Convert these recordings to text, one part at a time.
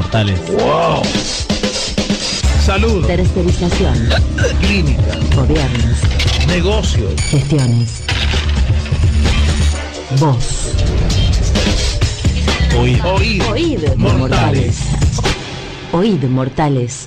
mortales. ¡Wow! Salud. Tercerización. Clínica. Gobiernos. Negocios. Gestiones. Voz. Oíd. Mortales. Oíd, mortales.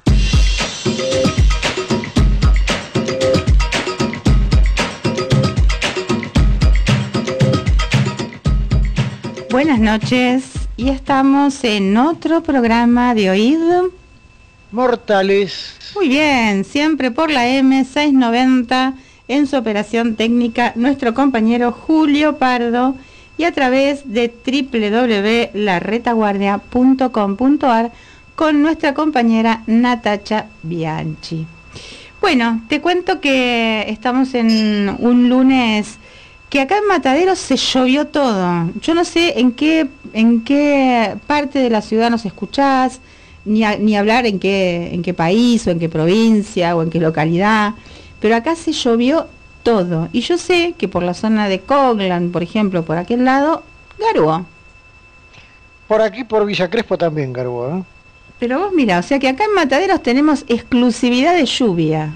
Buenas noches, y estamos en otro programa de Oíd Mortales. Muy bien, siempre por la M690, en su operación técnica, nuestro compañero Julio Pardo, y a través de www.laretaguardia.com.ar con nuestra compañera Natacha Bianchi. Bueno, te cuento que estamos en un lunes que acá en Mataderos se llovió todo. Yo no sé en qué parte de la ciudad nos escuchás, ni hablar en qué país o en qué provincia o en qué localidad, pero acá se llovió todo. Y yo sé que por la zona de Coglan, por ejemplo, por aquel lado, garuó. Por aquí, por Villa Crespo también garuó, ¿eh? Pero vos mirá, o sea que acá en Mataderos tenemos exclusividad de lluvia.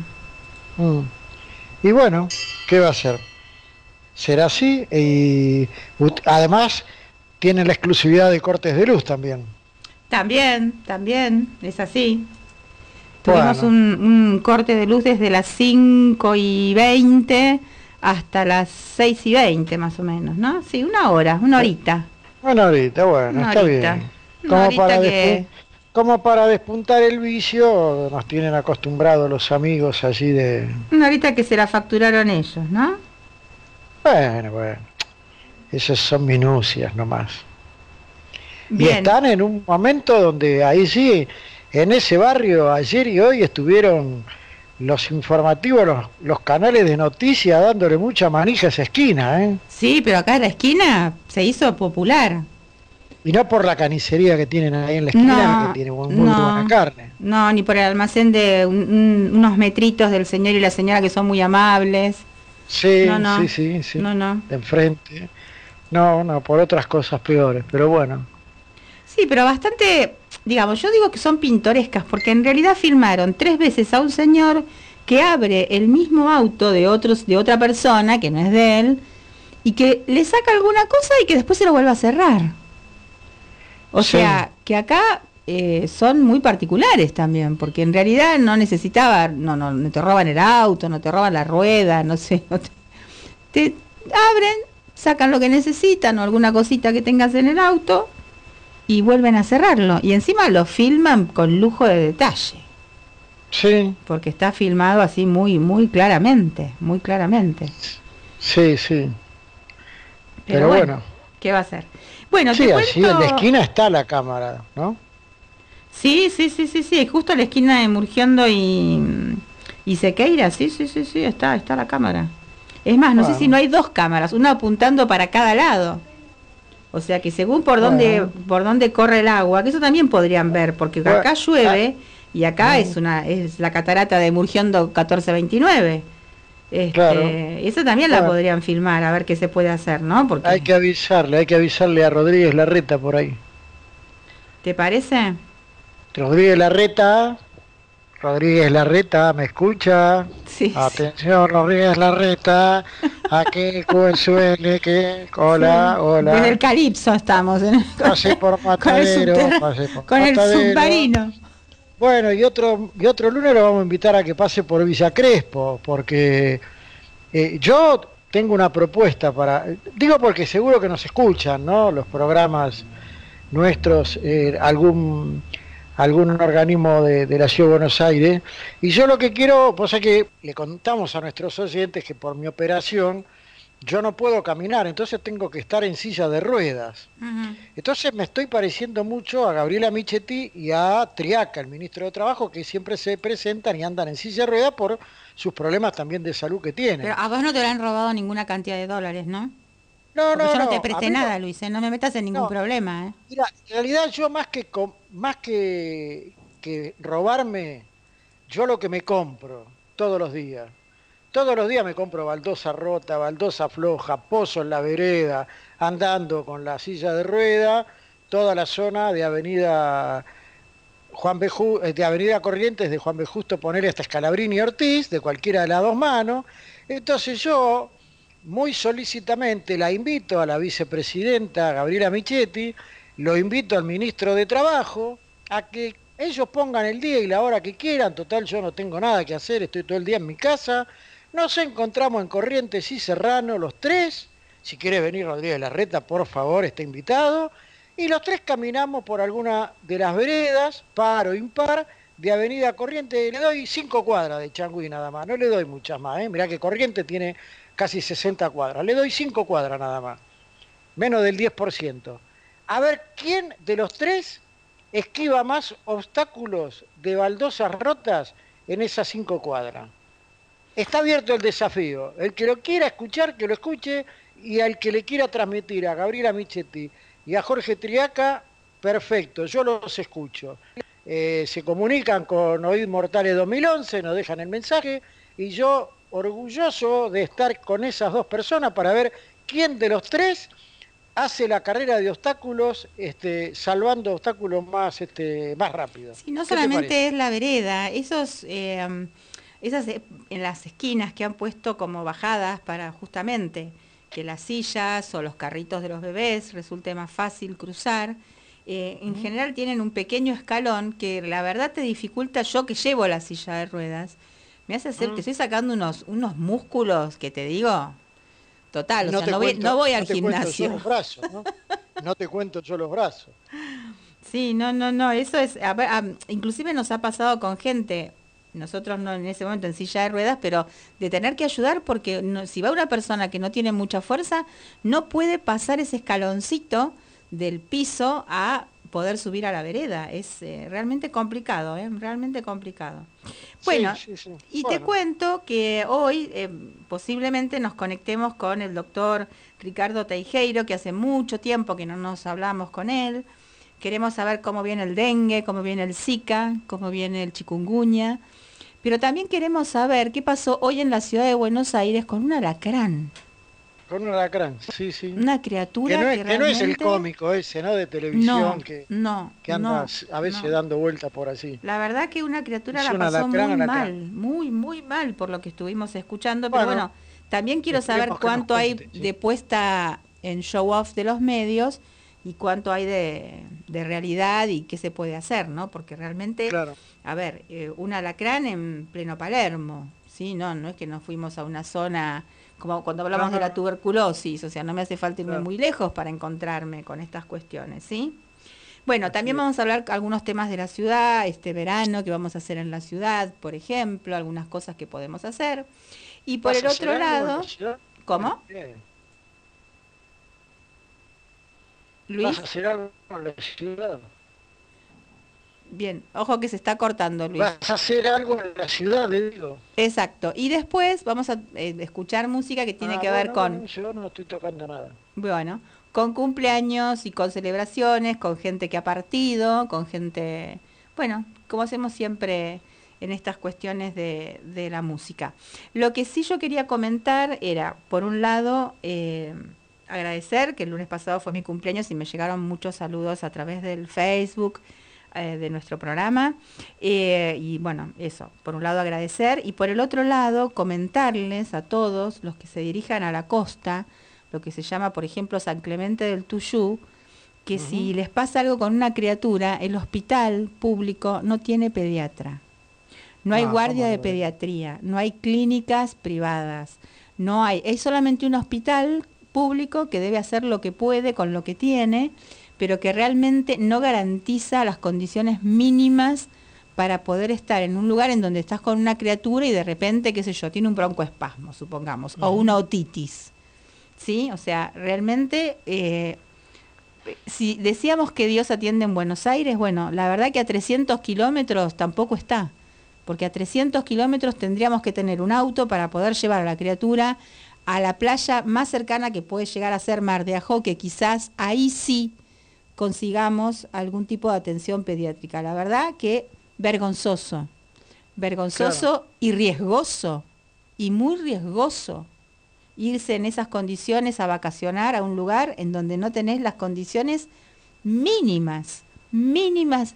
Y bueno, ¿qué va a ser? Será así, y además tiene la exclusividad de cortes de luz también. También, es así. Tuvimos un corte de luz desde las 5:20 hasta las 6:20 más o menos, ¿no? Sí, una horita. Una horita, bueno, está bien. Como para despuntar el vicio, nos tienen acostumbrados los amigos allí de... Una horita que se la facturaron ellos, ¿no? Bueno, esas son minucias nomás. Bien. Y están en un momento donde ahí sí, en ese barrio, ayer y hoy estuvieron los informativos, los canales de noticias dándole mucha manija a esa esquina, ¿eh? Sí, pero acá en la esquina se hizo popular. Y no por la carnicería que tienen ahí en la esquina, que tiene muy buena carne. No, ni por el almacén de unos metritos del señor y la señora que son muy amables. Sí. No. De enfrente. No, por otras cosas peores, pero bueno. Sí, pero bastante, digamos, yo digo que son pintorescas, porque en realidad filmaron 3 veces a un señor que abre el mismo auto de otra persona, que no es de él, y que le saca alguna cosa y que después se lo vuelve a cerrar. O sea, que acá son muy particulares también, porque en realidad no necesitaba, no te roban el auto, no te roban la rueda, no sé, te abren, sacan lo que necesitan o alguna cosita que tengas en el auto y vuelven a cerrarlo. Y encima lo filman con lujo de detalle. Sí. Porque está filmado así muy claramente. Sí. Pero bueno. ¿Qué va a ser? Bueno, sí, allí en la esquina está la cámara, ¿no? Sí, justo a la esquina de Murgiondo y Sequeira, sí, está la cámara. Es más, no sé si no hay 2 cámaras, una apuntando para cada lado. O sea que según por dónde corre el agua, que eso también podrían ver, porque acá llueve y acá es la catarata de Murgiondo 1429. Claro. Esa también la podrían filmar, a ver qué se puede hacer, ¿no? Porque hay que avisarle a Rodríguez Larreta por ahí. ¿Te parece? Rodríguez Larreta, ¿me escucha? Sí. Atención, Rodríguez Larreta, aquel suele que... Hola. Desde el Calipso estamos. Pasé por Matadero. Con el submarino. Bueno, y otro lunes lo vamos a invitar a que pase por Villa Crespo, porque yo tengo una propuesta digo porque seguro que nos escuchan, ¿no? Los programas nuestros, algún organismo de la Ciudad de Buenos Aires, y yo lo que quiero, pues es que le contamos a nuestros oyentes que por mi operación yo no puedo caminar, entonces tengo que estar en silla de ruedas. Uh-huh. Entonces me estoy pareciendo mucho a Gabriela Michetti y a Triaca, el ministro de Trabajo, que siempre se presentan y andan en silla de ruedas por sus problemas también de salud que tienen. Pero a vos no te han robado ninguna cantidad de dólares, ¿no? No, yo no te presté nada, Luis, no me metas en ningún problema, ¿eh? Mira, en realidad yo más que robarme, yo lo que me compro todos los días me compro baldosa rota, baldosa floja, pozo en la vereda, andando con la silla de rueda, toda la zona de Avenida de Avenida Corrientes, de Juan B. Justo, ponerle hasta Scalabrini y Ortiz, de cualquiera de las dos manos. Entonces yo, muy solícitamente, la invito a la vicepresidenta Gabriela Michetti, lo invito al ministro de Trabajo, a que ellos pongan el día y la hora que quieran. Total, yo no tengo nada que hacer, estoy todo el día en mi casa. Nos encontramos en Corrientes y Serrano los tres. Si quiere venir Rodríguez Larreta, por favor, está invitado. Y los tres caminamos por alguna de las veredas, par o impar, de Avenida Corrientes. Le doy 5 cuadras de Changüí nada más, no le doy muchas más. Mirá que Corrientes tiene casi 60 cuadras, le doy 5 cuadras nada más, menos del 10%. A ver, ¿quién de los tres esquiva más obstáculos de baldosas rotas en esas 5 cuadras? Está abierto el desafío. El que lo quiera escuchar, que lo escuche, y al que le quiera transmitir a Gabriela Michetti y a Jorge Triaca, perfecto, yo los escucho. Se comunican con Oíd Mortales 2011, nos dejan el mensaje, y yo orgulloso de estar con esas dos personas para ver quién de los tres hace la carrera de obstáculos, salvando obstáculos más rápido. Sí, no solamente es la vereda, esas en las esquinas que han puesto como bajadas para justamente que las sillas o los carritos de los bebés resulte más fácil cruzar. En general tienen un pequeño escalón que la verdad te dificulta. Yo que llevo la silla de ruedas, me hace hacer que estoy sacando unos músculos que te digo, total, no voy al gimnasio. No te cuento yo los brazos. Sí, no, eso es, inclusive nos ha pasado con gente, nosotros no en ese momento en silla de ruedas, pero de tener que ayudar porque si va una persona que no tiene mucha fuerza, no puede pasar ese escaloncito del piso a poder subir a la vereda. Es realmente complicado, realmente complicado. Bueno, sí. Y te cuento que hoy posiblemente nos conectemos con el doctor Ricardo Teijeiro, que hace mucho tiempo que no nos hablamos con él. Queremos saber cómo viene el dengue, cómo viene el Zika, cómo viene el chikungunya. Pero también queremos saber qué pasó hoy en la ciudad de Buenos Aires con un alacrán. Con un alacrán, sí. Una criatura que no es el cómico ese, ¿no? De televisión que anda a veces dando vueltas por así. La verdad que una criatura la pasó muy mal por lo que estuvimos escuchando. Pero bueno, también quiero saber cuánto hay de puesta en show off de los medios y cuánto hay de realidad y qué se puede hacer, ¿no? Porque realmente, a ver, un alacrán en pleno Palermo, ¿sí? No es que nos fuimos a una zona como cuando hablamos de la tuberculosis, o sea, no me hace falta irme muy lejos para encontrarme con estas cuestiones, ¿sí? Bueno, también vamos a hablar algunos temas de la ciudad, este verano, que vamos a hacer en la ciudad, por ejemplo, algunas cosas que podemos hacer. Y por el otro lado, ¿cómo? Luis. ¿Vas a hacer algo en la ciudad? Bien, ojo que se está cortando, Luis. ¿Vas a hacer algo en la ciudad, le digo? Exacto. Y después vamos a escuchar música que tiene que ver con... Yo no estoy tocando nada. Bueno, con cumpleaños y con celebraciones, con gente que ha partido, con gente... Bueno, como hacemos siempre en estas cuestiones de la música. Lo que sí yo quería comentar era, por un lado... agradecer que el lunes pasado fue mi cumpleaños y me llegaron muchos saludos a través del Facebook de nuestro programa. Y bueno, eso, por un lado agradecer y por el otro lado comentarles a todos los que se dirijan a la costa, lo que se llama, por ejemplo, San Clemente del Tuyú, que si les pasa algo con una criatura, el hospital público no tiene pediatra. No hay guardia de pediatría, no hay clínicas privadas, hay solamente un hospital público que debe hacer lo que puede con lo que tiene, pero que realmente no garantiza las condiciones mínimas para poder estar en un lugar en donde estás con una criatura y de repente, qué sé yo, tiene un broncoespasmo, supongamos, o una otitis, ¿sí? O sea, realmente, si decíamos que Dios atiende en Buenos Aires, bueno, la verdad que a 300 kilómetros tampoco está, porque a 300 kilómetros tendríamos que tener un auto para poder llevar a la criatura a la playa más cercana que puede llegar a ser Mar de Ajó, que quizás ahí sí consigamos algún tipo de atención pediátrica. La verdad que vergonzoso y riesgoso, y muy riesgoso, irse en esas condiciones a vacacionar a un lugar en donde no tenés las condiciones mínimas mínimas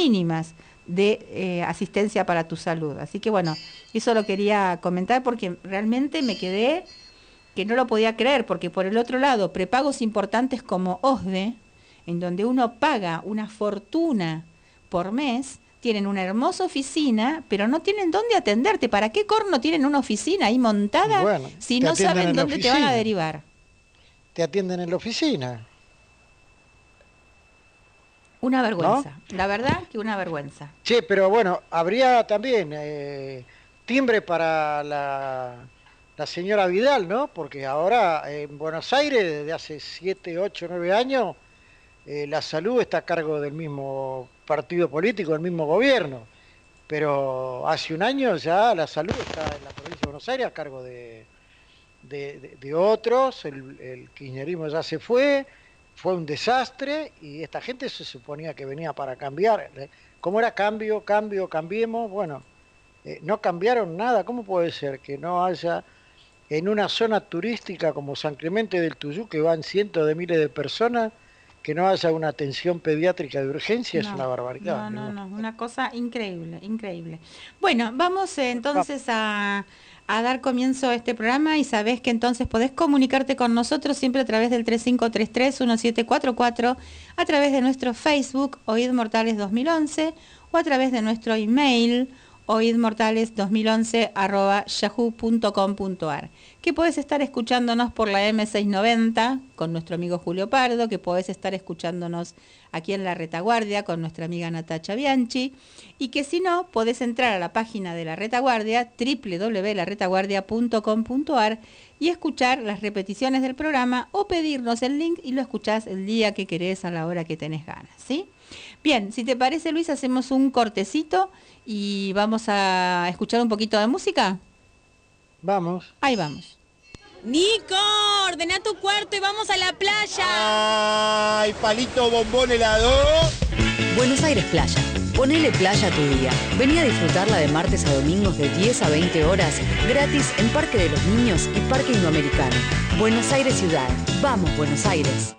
de asistencia para tu salud. Así que bueno, eso lo quería comentar porque realmente me quedé que no lo podía creer, porque por el otro lado, prepagos importantes como OSDE, en donde uno paga una fortuna por mes, tienen una hermosa oficina, pero no tienen dónde atenderte. ¿Para qué corno tienen una oficina ahí montada si no saben dónde te van a derivar? Te atienden en la oficina. Una vergüenza, ¿no? La verdad que una vergüenza. Che, pero bueno, habría también timbre para la señora Vidal, ¿no? Porque ahora en Buenos Aires, desde hace 7, 8, 9 años, la salud está a cargo del mismo partido político, del mismo gobierno. Pero hace un año ya la salud está en la provincia de Buenos Aires a cargo de otros. El kirchnerismo ya se fue un desastre y esta gente se suponía que venía para cambiar. ¿Cómo era cambiemos? Bueno, no cambiaron nada. ¿Cómo puede ser que no haya en una zona turística como San Clemente del Tuyú, que van cientos de miles de personas, que no haya una atención pediátrica de urgencia? Es una barbaridad. No, una cosa increíble. Bueno, vamos entonces a dar comienzo a este programa y sabés que entonces podés comunicarte con nosotros siempre a través del 3533-1744, a través de nuestro Facebook, Oíd Mortales 2011, o a través de nuestro email, oidmortales2011@yahoo.com.ar, que podés estar escuchándonos por la M690 con nuestro amigo Julio Pardo, que podés estar escuchándonos aquí en La Retaguardia con nuestra amiga Natacha Bianchi, y que si no, podés entrar a la página de La Retaguardia, www.laretaguardia.com.ar, y escuchar las repeticiones del programa o pedirnos el link y lo escuchás el día que querés, a la hora que tenés ganas, ¿sí? Bien, si te parece, Luis, hacemos un cortecito y vamos a escuchar un poquito de música. Vamos. Ahí vamos. Nico, ordena tu cuarto y vamos a la playa. ¡Ay, palito bombón helado! Buenos Aires Playa. Ponele playa a tu día. Vení a disfrutarla de martes a domingos de 10 a 20 horas, gratis en Parque de los Niños y Parque Indoamericano. Buenos Aires Ciudad. Vamos, Buenos Aires.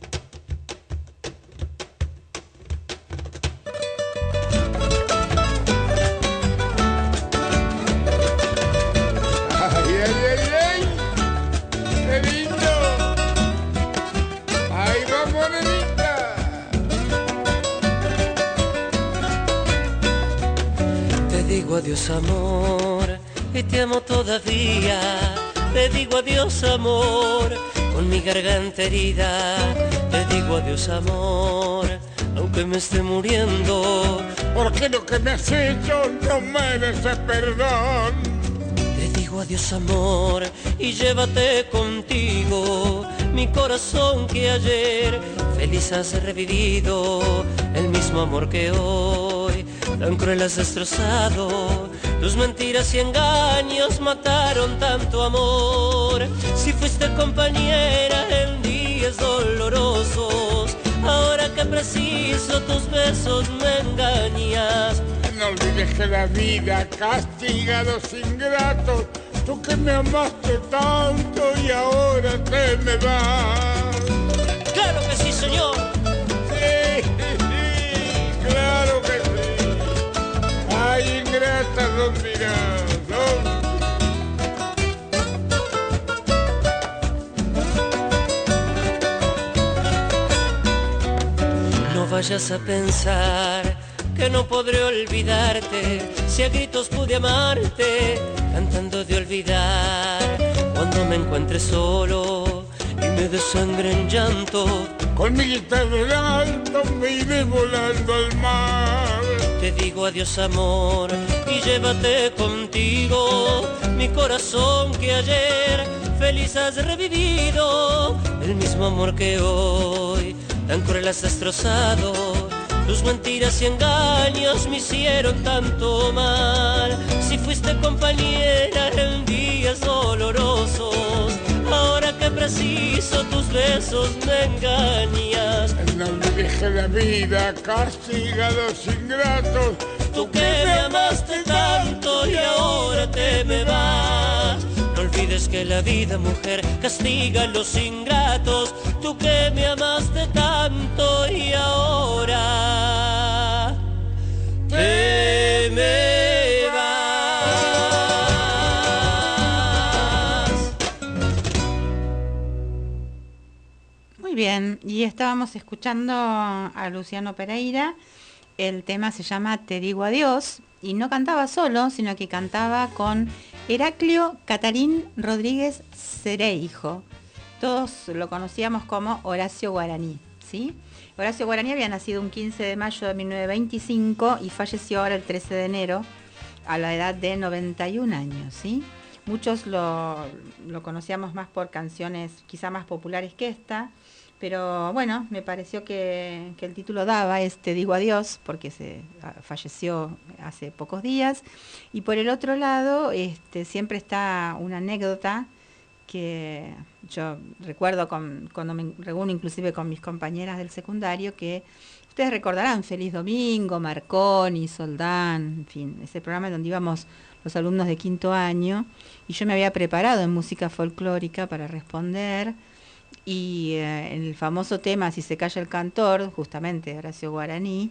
Adiós amor, y te amo todavía. Te digo adiós amor, con mi garganta herida. Te digo adiós amor, aunque me esté muriendo. Porque lo que me has hecho no merece perdón. Te digo adiós amor, y llévate contigo mi corazón que ayer feliz has revivido. El mismo amor que hoy tan cruel has destrozado. Tus mentiras y engaños mataron tanto amor. Si fuiste compañera en días dolorosos, ahora que preciso tus besos me engañas. No olvides que la vida castiga a los ingratos. Tú que me amaste tanto y ahora te me vas. ¡Claro que sí, señor! Sí, claro que sí. Ay, ingrata, ¿dónde irás? No vayas a pensar que no podré olvidarte, si a gritos pude amarte, cantando de olvidar. Cuando me encuentre solo y me desangre en llanto, con mi guitarra en alto me iré volando al mar. Te digo adiós amor, y llévate contigo mi corazón que ayer feliz has revivido. El mismo amor que hoy tan cruel has destrozado. Tus mentiras y engaños me hicieron tanto mal. Si fuiste compañera en días dolorosos, ahora que preciso tus besos me engañas. No olvides que la vida castiga a los ingratos. Tú que me amaste tanto y ahora te me vas. No olvides olvides que la vida, mujer, castiga a los ingratos. Tú que me amaste tanto y ahora te me vas. Muy bien, y estábamos escuchando a Luciano Pereira. El tema se llama Te digo adiós, y no cantaba solo, sino que cantaba con Heraclio Catarín Rodríguez Cereijo. Todos lo conocíamos como Horacio Guaraní, ¿sí? Horacio Guaraní había nacido un 15 de mayo de 1925 y falleció ahora el 13 de enero a la edad de 91 años, ¿sí? Muchos lo conocíamos más por canciones quizá más populares que esta, pero bueno, me pareció que el título daba Te digo adiós, porque falleció hace pocos días. Y por el otro lado, siempre está una anécdota que yo recuerdo cuando me reúno inclusive con mis compañeras del secundario, que ustedes recordarán Feliz Domingo, Marconi, Soldán, en fin, ese programa donde íbamos los alumnos de quinto año, y yo me había preparado en música folclórica para responder. Y en el famoso tema Si se calla el cantor, justamente Horacio Guaraní,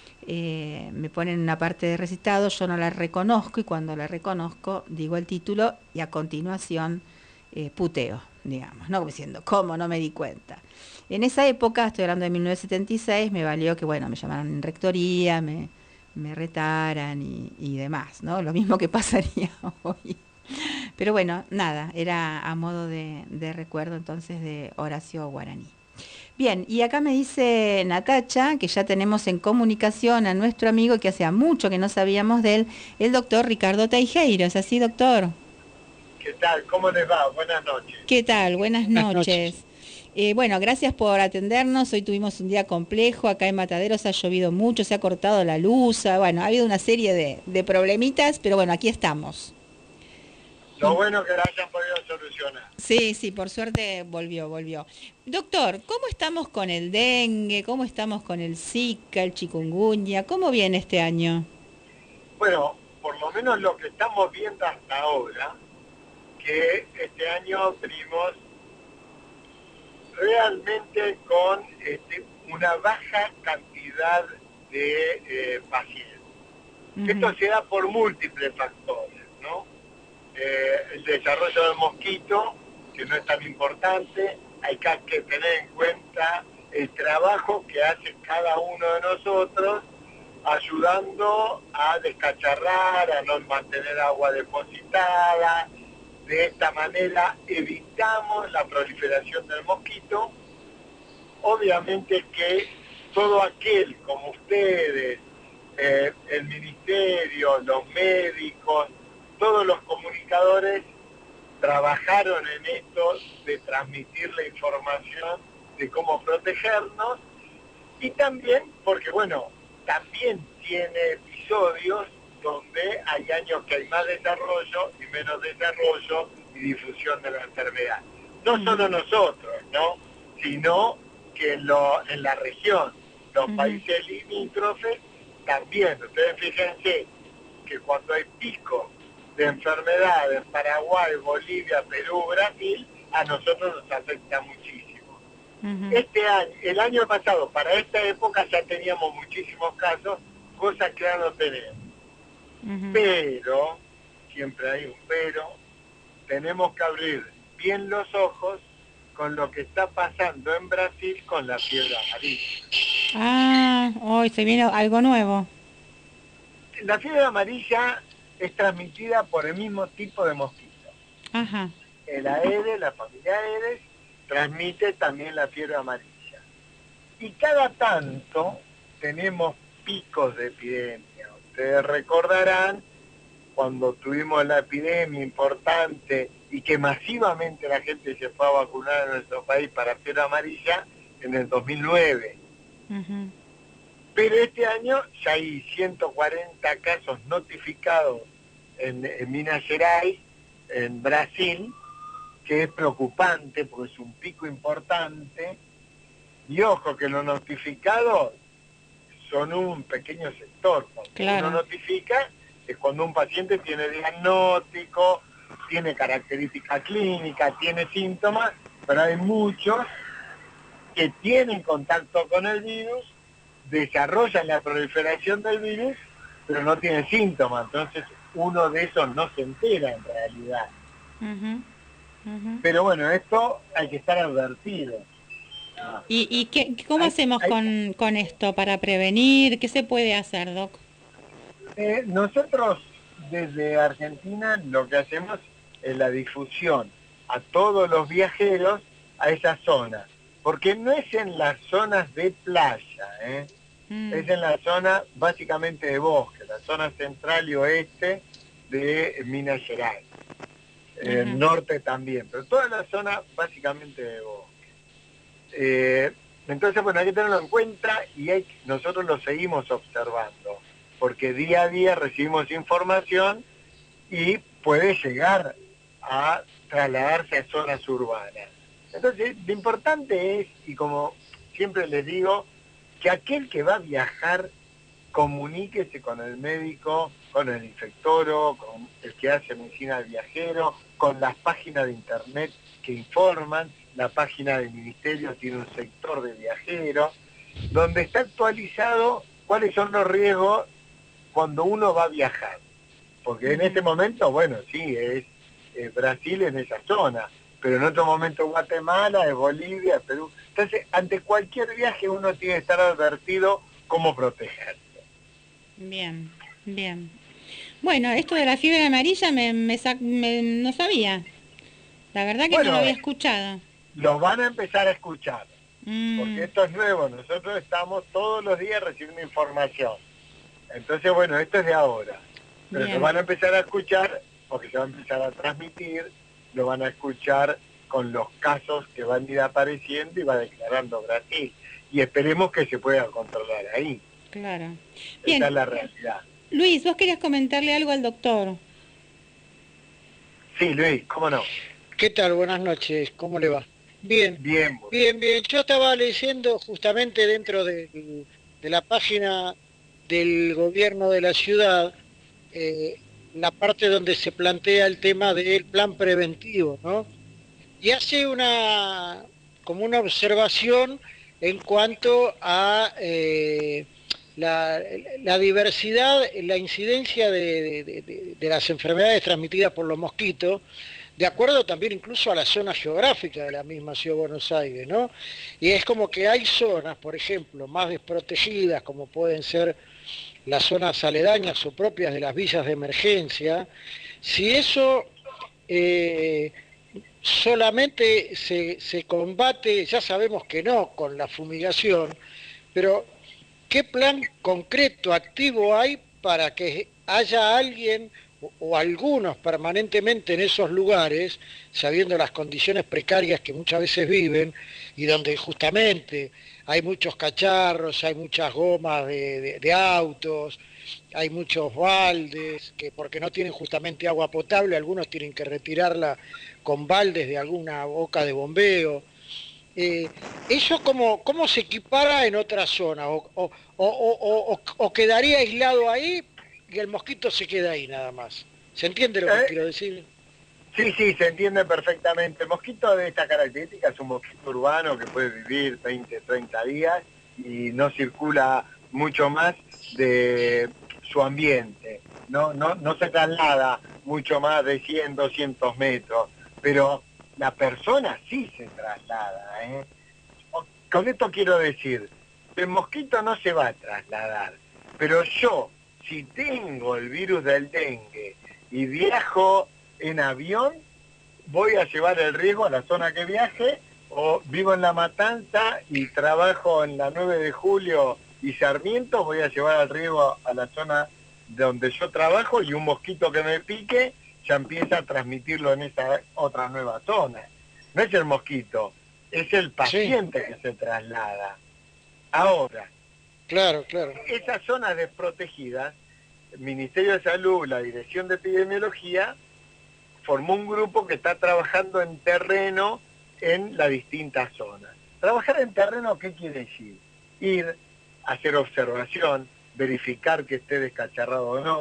me ponen una parte de recitado, yo no la reconozco, y cuando la reconozco digo el título y a continuación puteo, digamos, ¿no? Como diciendo, ¿cómo no me di cuenta? En esa época, estoy hablando de 1976, me valió que, bueno, me llamaran en rectoría, me retaran y demás, ¿no? Lo mismo que pasaría hoy. Pero bueno, nada, era a modo de recuerdo entonces de Horacio Guaraní. Bien, y acá me dice Natacha que ya tenemos en comunicación a nuestro amigo que hacía mucho que no sabíamos de él, el doctor Ricardo Teijeiro. ¿Es así, doctor? ¿Qué tal? ¿Cómo les va? Buenas noches. ¿Qué tal? Buenas noches. Bueno, gracias por atendernos. Hoy tuvimos un día complejo. Acá en Mataderos ha llovido mucho, se ha cortado la luz. Bueno, ha habido una serie de problemitas, pero bueno, aquí estamos. Lo bueno que la hayan podido solucionar. Sí, por suerte volvió. Doctor, ¿cómo estamos con el dengue? ¿Cómo estamos con el Zika, el chikungunya? ¿Cómo viene este año? Bueno, por lo menos lo que estamos viendo hasta ahora, que este año venimos realmente con una baja cantidad de pacientes. Uh-huh. Esto se da por múltiples factores, ¿no? El desarrollo del mosquito, que no es tan importante, hay que tener en cuenta el trabajo que hace cada uno de nosotros, ayudando a descacharrar, a no mantener agua depositada. De esta manera evitamos la proliferación del mosquito. Obviamente que todo aquel, como ustedes, el ministerio, los médicos, todos los comunicadores trabajaron en esto de transmitir la información de cómo protegernos, y también porque, bueno, también tiene episodios donde hay años que hay más desarrollo y menos desarrollo y difusión de la enfermedad. No solo nosotros, ¿no? Sino que en la región, los países limítrofes, también. Ustedes fíjense que cuando hay picos de enfermedad en Paraguay, Bolivia, Perú, Brasil, a nosotros nos afecta muchísimo. Este año, el año pasado, para esta época ya teníamos muchísimos casos, cosas que ya no tenemos. Pero, siempre hay un pero, tenemos que abrir bien los ojos con lo que está pasando en Brasil con la fiebre amarilla. Hoy se viene algo nuevo. La fiebre amarilla es transmitida por el mismo tipo de mosquito. Ajá. El Aedes, la familia Aedes, transmite también la fiebre amarilla. Y cada tanto tenemos picos de epidemia. Ustedes recordarán cuando tuvimos la epidemia importante y que masivamente la gente se fue a vacunar en nuestro país para fiebre amarilla en el 2009. Pero este año ya hay 140 casos notificados en Minas Gerais, en Brasil, que es preocupante porque es un pico importante. Y ojo que los notificados son un pequeño sector. Cuando uno notifica es cuando un paciente tiene diagnóstico tiene características clínicas, tiene síntomas, pero hay muchos que tienen contacto con el virus, desarrollan la proliferación del virus, pero no tienen síntomas. Entonces uno de esos no se entera en realidad. Pero bueno, esto hay que estar advertido. ¿Y cómo hacemos con esto para prevenir? ¿Qué se puede hacer, Doc? Nosotros desde Argentina lo que hacemos es la difusión a todos los viajeros a esa zona, porque no es en las zonas de playa, es en la zona básicamente de bosque, la zona central y oeste de Minas Gerais, norte también, pero toda la zona básicamente de bosque. Entonces, bueno, hay que tenerlo en cuenta y nosotros lo seguimos observando, porque día a día recibimos información y puede llegar a trasladarse a zonas urbanas. Entonces, lo importante es, y como siempre les digo, que aquel que va a viajar, comuníquese con el médico, con el infectólogo, con el que hace medicina del viajero, con las páginas de internet que informan. La página del ministerio tiene un sector de viajeros, donde está actualizado cuáles son los riesgos cuando uno va a viajar. Porque en este momento, bueno, sí, es Brasil en esa zona, pero en otro momento Guatemala, es Bolivia, Perú. Entonces, ante cualquier viaje uno tiene que estar advertido cómo protegerse. Bien, bien. Bueno, esto de la fiebre amarilla no sabía. La verdad que no lo había escuchado. Los van a empezar a escuchar, porque esto es nuevo. Nosotros estamos todos los días recibiendo información. Entonces, bueno, esto es de ahora. Pero lo van a empezar a escuchar, porque se va a empezar a transmitir, lo van a escuchar con los casos que van a ir apareciendo y va declarando Brasil. Y esperemos que se pueda controlar ahí. Claro. Bien. Esa es la realidad. Luis, vos querías comentarle algo al doctor. Sí, Luis, ¿cómo no? ¿Qué tal? Buenas noches, ¿cómo le va? Bien, bien. Yo estaba leyendo justamente dentro de la página del gobierno de la ciudad, la parte donde se plantea el tema del plan preventivo, ¿no? Y hace como una observación en cuanto a la diversidad, la incidencia de las enfermedades transmitidas por los mosquitos, de acuerdo también incluso a la zona geográfica de la misma Ciudad de Buenos Aires, ¿no? Y es como que hay zonas, por ejemplo, más desprotegidas, como pueden ser las zonas aledañas o propias de las villas de emergencia. Si eso solamente se combate, ya sabemos que no, con la fumigación, pero ¿qué plan concreto, activo hay para que haya alguien o algunos permanentemente en esos lugares, sabiendo las condiciones precarias que muchas veces viven, y donde justamente hay muchos cacharros, hay muchas gomas de autos, hay muchos baldes, que porque no tienen justamente agua potable, algunos tienen que retirarla con baldes de alguna boca de bombeo? ¿Eso cómo se equipara en otra zona? ¿O quedaría aislado ahí y el mosquito se queda ahí nada más? ¿Se entiende lo que quiero decir? Sí, se entiende perfectamente. El mosquito de esta característica es un mosquito urbano que puede vivir 20, 30 días y no circula mucho más de su ambiente. No se traslada mucho más de 100, 200 metros, pero la persona sí se traslada. Con esto quiero decir, el mosquito no se va a trasladar, pero yo, si tengo el virus del dengue y viajo en avión, voy a llevar el riesgo a la zona que viaje, o vivo en La Matanza y trabajo en la 9 de julio y Sarmiento, voy a llevar el riesgo a la zona donde yo trabajo, y un mosquito que me pique ya empieza a transmitirlo en esa otra nueva zona. No es el mosquito, es el paciente que se traslada. Ahora, claro. Esas zonas desprotegidas, el Ministerio de Salud, la Dirección de Epidemiología, formó un grupo que está trabajando en terreno en las distintas zonas. Trabajar en terreno, ¿qué quiere decir? Ir, hacer observación, verificar que esté descacharrado o no,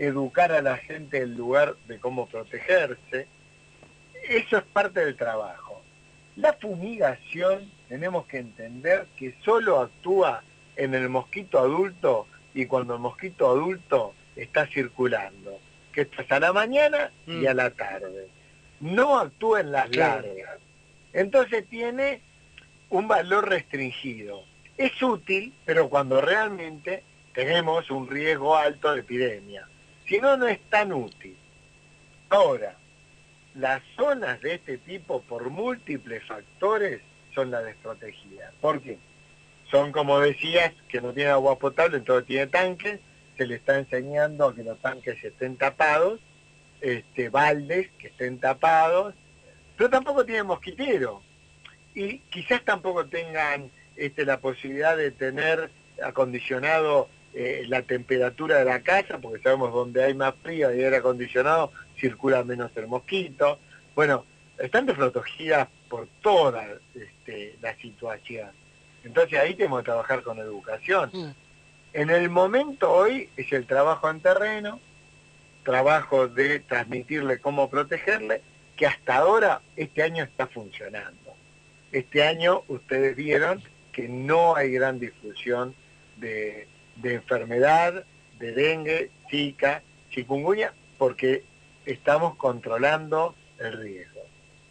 educar a la gente en lugar de cómo protegerse. Eso es parte del trabajo. La fumigación tenemos que entender que solo actúa en el mosquito adulto y cuando el mosquito adulto está circulando, que esto es a la mañana y a la tarde. No actúa en las largas. Entonces tiene un valor restringido. Es útil, pero cuando realmente tenemos un riesgo alto de epidemia. Si no, no es tan útil. Ahora, las zonas de este tipo, por múltiples factores, son las desprotegidas. ¿Por qué? Son, como decías, que no tiene agua potable, entonces tiene tanques, se le está enseñando a que los tanques estén tapados, baldes que estén tapados, pero tampoco tienen mosquitero. Y quizás tampoco tengan la posibilidad de tener acondicionado la temperatura de la casa, porque sabemos donde hay más frío y aire acondicionado circula menos el mosquito. Bueno, están desprotegidas por toda la situación. Entonces ahí tenemos que trabajar con educación. En el momento hoy es el trabajo en terreno, trabajo de transmitirle cómo protegerle, que hasta ahora este año está funcionando. Este año ustedes vieron que no hay gran difusión de enfermedad, de dengue, zika, chikungunya, porque estamos controlando el riesgo.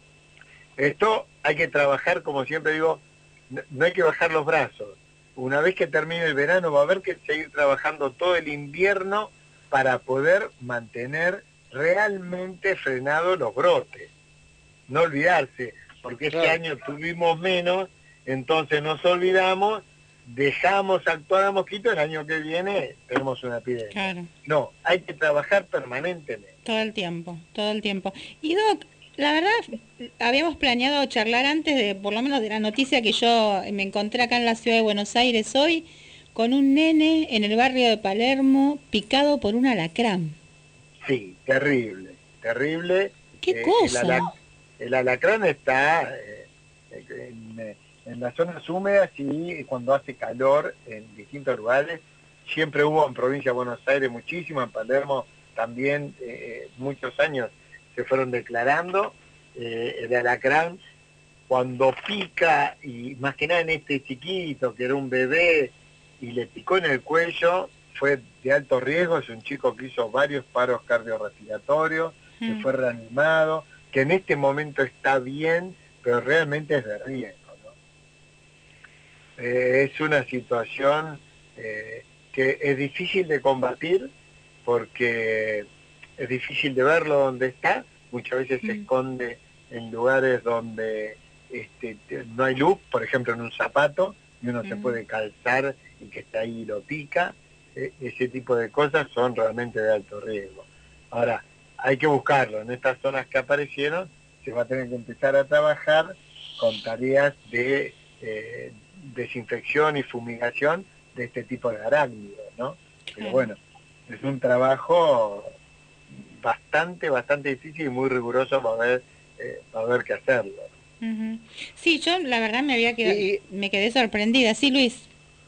Esto hay que trabajar, como siempre digo, no hay que bajar los brazos. Una vez que termine el verano va a haber que seguir trabajando todo el invierno para poder mantener realmente frenados los brotes. No olvidarse, porque este año tuvimos menos, entonces nos olvidamos, dejamos actuar a mosquito, el año que viene tenemos una epidemia. Claro. No, hay que trabajar permanentemente. Todo el tiempo, todo el tiempo. Y Doc, la verdad, habíamos planeado charlar antes de, por lo menos de la noticia que yo me encontré acá en la ciudad de Buenos Aires hoy, con un nene en el barrio de Palermo picado por un alacrán. Sí, terrible, terrible. ¿Qué cosa? El alacrán está en las zonas húmedas y cuando hace calor en distintos lugares. Siempre hubo en provincia de Buenos Aires muchísimo, en Palermo también muchos años se fueron declarando. El alacrán cuando pica, y más que nada en este chiquito que era un bebé y le picó en el cuello, fue de alto riesgo. Es un chico que hizo varios paros cardiorrespiratorios, que fue reanimado, que en este momento está bien, pero realmente es de riesgo, ¿no? Es una situación que es difícil de combatir, porque es difícil de verlo donde está, muchas veces se esconde en lugares donde no hay luz, por ejemplo en un zapato, y uno se puede calzar y que está ahí y lo pica. Ese tipo de cosas son realmente de alto riesgo. Ahora, hay que buscarlo. En estas zonas que aparecieron se va a tener que empezar a trabajar con tareas de desinfección y fumigación de este tipo de arácnidos, ¿no? Pero bueno, es un trabajo bastante difícil y muy riguroso para ver qué hacerlo. Sí, yo la verdad me quedé sorprendida. Sí, Luis.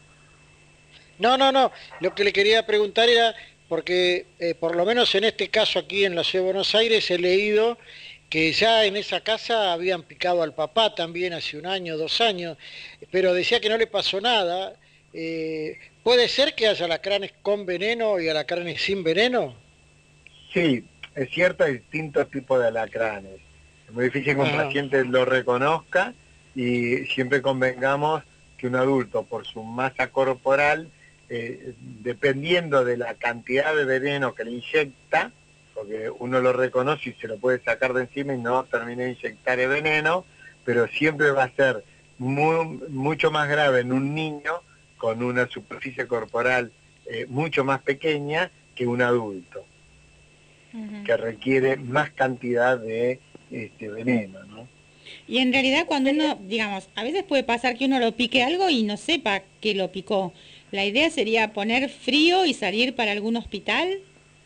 No, lo que le quería preguntar era, porque por lo menos en este caso aquí en la ciudad de Buenos Aires he leído que ya en esa casa habían picado al papá también hace 1 año, 2 años, pero decía que no le pasó nada. ¿Puede ser que haya alacranes con veneno y alacranes sin veneno? Sí, es cierto, hay distintos tipos de alacranes. Es muy difícil que un paciente lo reconozca, y siempre convengamos que un adulto, por su masa corporal, dependiendo de la cantidad de veneno que le inyecta, porque uno lo reconoce y se lo puede sacar de encima y no termina de inyectar el veneno, pero siempre va a ser mucho más grave en un niño con una superficie corporal mucho más pequeña que un adulto, que requiere más cantidad de veneno, ¿no? Y en realidad cuando uno, digamos, a veces puede pasar que uno lo pique algo y no sepa que lo picó. ¿La idea sería poner frío y salir para algún hospital?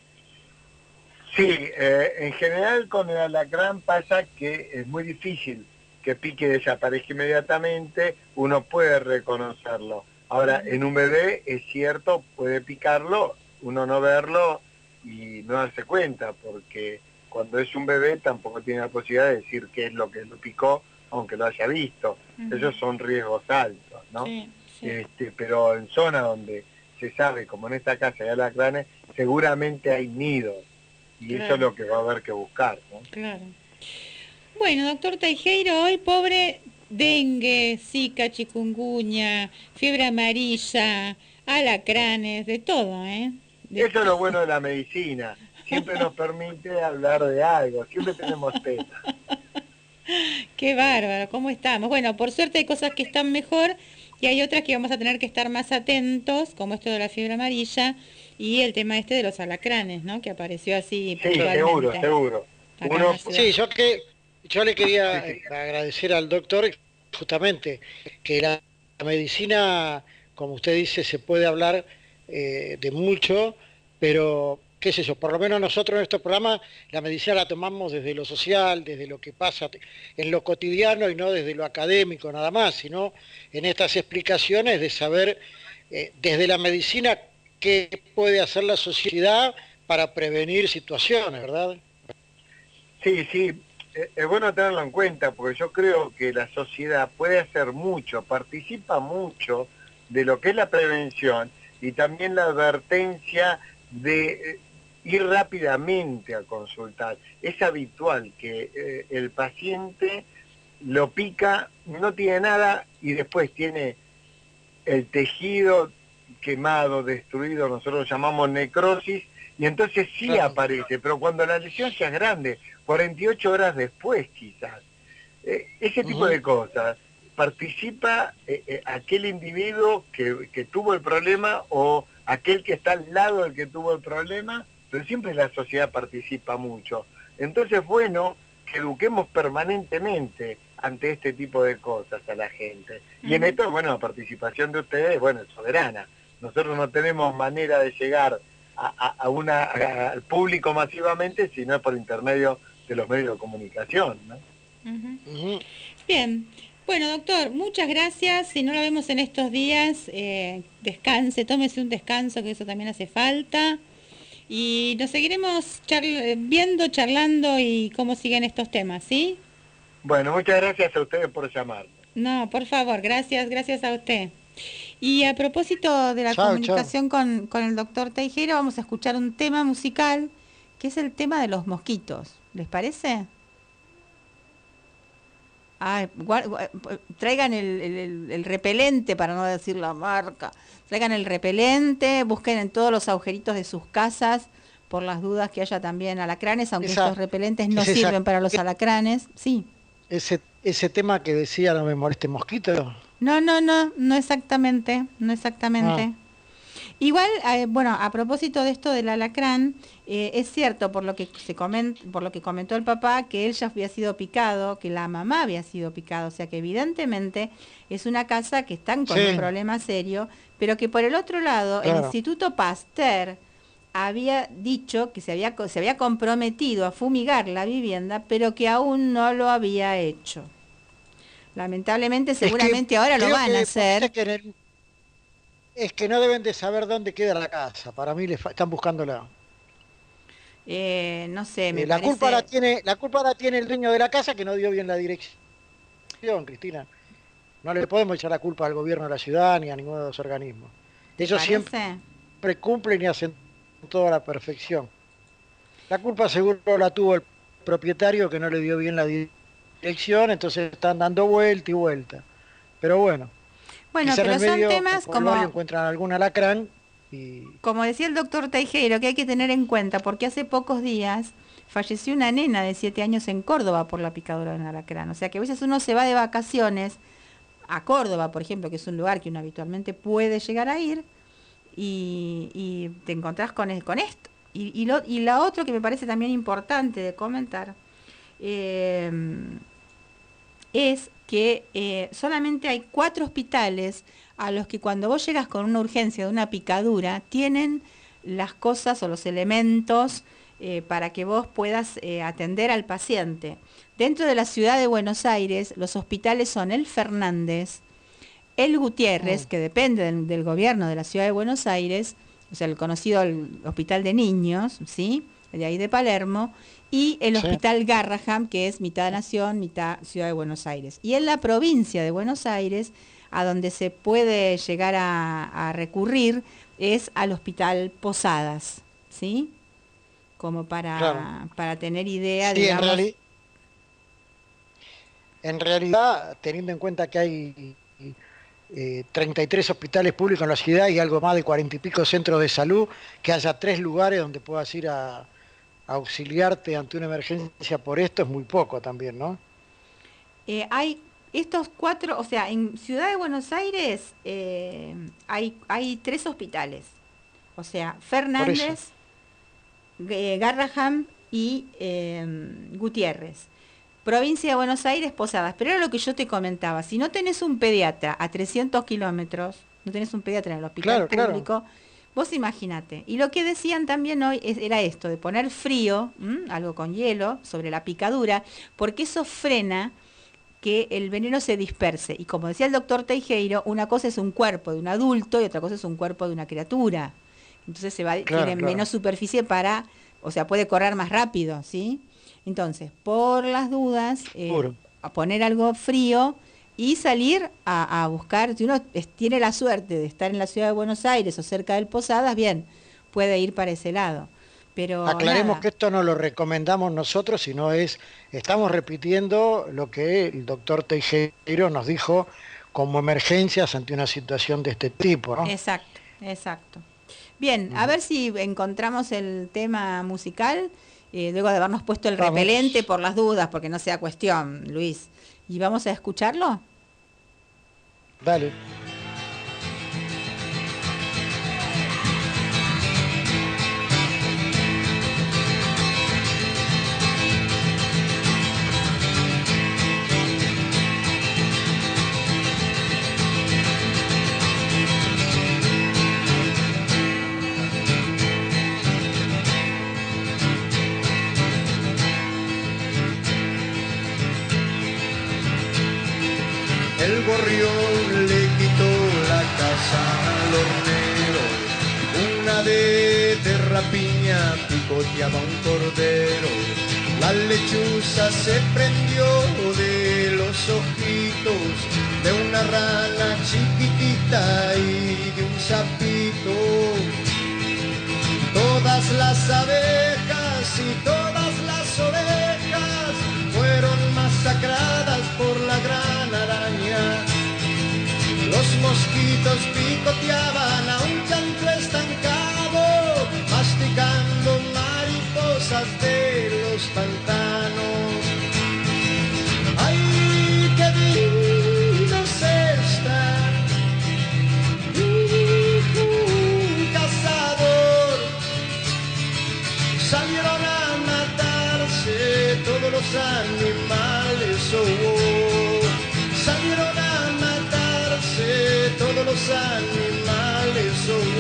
Sí, en general con el alacrán pasa que es muy difícil que pique y desaparezca inmediatamente, uno puede reconocerlo. Ahora, en un bebé es cierto, puede picarlo, uno no verlo y no darse cuenta, porque cuando es un bebé tampoco tiene la posibilidad de decir qué es lo que lo picó, aunque lo haya visto. Esos son riesgos altos, ¿no? Sí, sí. Pero en zonas donde se sabe, como en esta casa de alacranes, seguramente hay nidos, y Claro. eso es lo que va a haber que buscar, ¿no? Claro. Bueno, doctor Teijeiro, hoy pobre dengue, zika, chikungunya, fiebre amarilla, alacranes, de todo, ¿eh? Eso es lo bueno de la medicina, siempre nos permite hablar de algo, siempre tenemos tema. Qué bárbaro, ¿cómo estamos? Bueno, por suerte hay cosas que están mejor y hay otras que vamos a tener que estar más atentos, como esto de la fiebre amarilla y el tema este de los alacranes, ¿no? Que apareció así Sí, puntualmente. seguro. Acá en Uno, la ciudad. Sí, yo le quería agradecer al doctor justamente que la medicina, como usted dice, se puede hablar de mucho, pero qué sé yo, por lo menos nosotros en estos programas la medicina la tomamos desde lo social, desde lo que pasa en lo cotidiano y no desde lo académico nada más, sino en estas explicaciones de saber desde la medicina qué puede hacer la sociedad para prevenir situaciones, ¿verdad? sí, es bueno tenerlo en cuenta, porque yo creo que la sociedad puede hacer mucho, participa mucho de lo que es la prevención y también la advertencia de ir rápidamente a consultar. Es habitual que el paciente lo pica, no tiene nada y después tiene el tejido quemado, destruido, nosotros lo llamamos necrosis, y entonces sí Claro. aparece, pero cuando la lesión ya es grande, 48 horas después quizás. Ese tipo de cosas, participa aquel individuo que tuvo el problema o aquel que está al lado del que tuvo el problema, pero siempre la sociedad participa mucho. Entonces, bueno, que eduquemos permanentemente ante este tipo de cosas a la gente. Y en esto, bueno, la participación de ustedes, bueno, es soberana. Nosotros no tenemos manera de llegar al público masivamente, sino por intermedio de los medios de comunicación, ¿no? Bien. Bueno, doctor, muchas gracias. Si no lo vemos en estos días, descanse, tómese un descanso, que eso también hace falta. Y nos seguiremos viendo, charlando y cómo siguen estos temas, ¿sí? Bueno, muchas gracias a ustedes por llamarme. No, por favor, gracias a usted. Y a propósito de la comunicación con el doctor Teijeiro, vamos a escuchar un tema musical, que es el tema de los mosquitos. ¿Les parece? Traigan el repelente, para no decir la marca. Traigan el repelente, busquen en todos los agujeritos de sus casas, por las dudas que haya también alacranes, aunque estos repelentes no sirven para los alacranes. Sí. Ese tema que decía no me moleste mosquito. No exactamente. Igual, bueno, a propósito de esto del alacrán, es cierto por lo que comentó el papá, que él ya había sido picado, que la mamá había sido picada, o sea que evidentemente es una casa que están con un problema serio, pero que por el otro lado, el Instituto Pasteur había dicho que se había comprometido a fumigar la vivienda, pero que aún no lo había hecho. Lamentablemente, seguramente ahora lo van a hacer. Es que no deben de saber dónde queda la casa. Para mí están buscándola. No sé, me la parece... culpa la tiene el dueño de la casa, que no dio bien la dirección, Cristina. No le podemos echar la culpa al gobierno de la ciudad ni a ninguno de los organismos. Ellos siempre cumplen y hacen todo a la perfección. La culpa seguro la tuvo el propietario, que no le dio bien la dirección, entonces están dando vuelta y vuelta. Pero bueno, pero son temas como encuentran algún alacrán y... Como decía el doctor Teijeiro, que hay que tener en cuenta, porque hace pocos días falleció una nena de 7 años en Córdoba por la picadura de un alacrán. O sea que a veces uno se va de vacaciones a Córdoba, por ejemplo, que es un lugar que uno habitualmente puede llegar a ir, y te encontrás con esto. Y la otra que me parece también importante de comentar es que solamente hay 4 hospitales a los que cuando vos llegas con una urgencia de una picadura tienen las cosas o los elementos para que vos puedas atender al paciente. Dentro de la ciudad de Buenos Aires, los hospitales son el Fernández, el Gutiérrez, que depende del gobierno de la ciudad de Buenos Aires, o sea, el conocido el Hospital de Niños, ¿sí? De ahí de Palermo, y el Hospital Garrahan, que es mitad nación, mitad Ciudad de Buenos Aires. Y en la provincia de Buenos Aires, a donde se puede llegar a recurrir, es al Hospital Posadas, ¿sí? Como para tener idea, sí, digamos. En realidad, teniendo en cuenta que hay 33 hospitales públicos en la ciudad y algo más de 40 y pico centros de salud, que haya 3 lugares donde puedas ir a auxiliarte ante una emergencia por esto, es muy poco también, ¿no? Hay estos 4, o sea, en Ciudad de Buenos Aires hay 3 hospitales, o sea, Fernández, Garrahan y Gutiérrez. Provincia de Buenos Aires, Posadas. Pero era lo que yo te comentaba, si no tenés un pediatra a 300 kilómetros, no tenés un pediatra en el hospital público, vos imagínate. Y lo que decían también hoy era esto, de poner frío, algo con hielo, sobre la picadura, porque eso frena que el veneno se disperse. Y como decía el doctor Teijeiro, una cosa es un cuerpo de un adulto y otra cosa es un cuerpo de una criatura. Entonces tiene menos superficie o sea, puede correr más rápido, ¿sí? Entonces, por las dudas, a poner algo frío y salir a buscar. Si uno tiene la suerte de estar en la ciudad de Buenos Aires o cerca del Posadas, bien, puede ir para ese lado. Pero aclaremos que esto no lo recomendamos nosotros, sino estamos repitiendo lo que el doctor Teijeiro nos dijo como emergencias ante una situación de este tipo, ¿no? Exacto. Bien, a ver si encontramos el tema musical. Luego de habernos puesto el repelente por las dudas, porque no sea cuestión, Luis. ¿Y vamos a escucharlo? Dale. El gorrión le quitó la casa al hornero, una vez de rapiña picoteaba un cordero, la lechuza se prendió de los ojitos de una rana chiquitita y de un sapito. Todas las abejas y todas las ovejas fueron masacradas por la gran araña. Los mosquitos picoteaban a un chancho estancado, masticando mariposas de los pantanos. ¡Ay, qué vida es esta! Dijo un cazador. Salieron a matarse todos los animales, salieron a matarse todos los animales,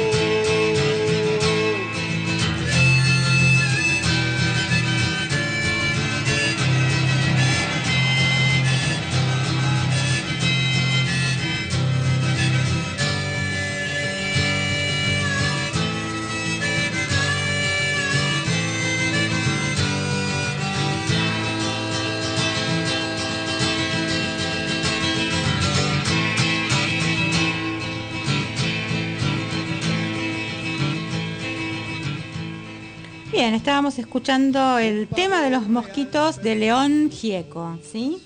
Bien, estábamos escuchando el tema de los mosquitos de León Gieco, ¿sí?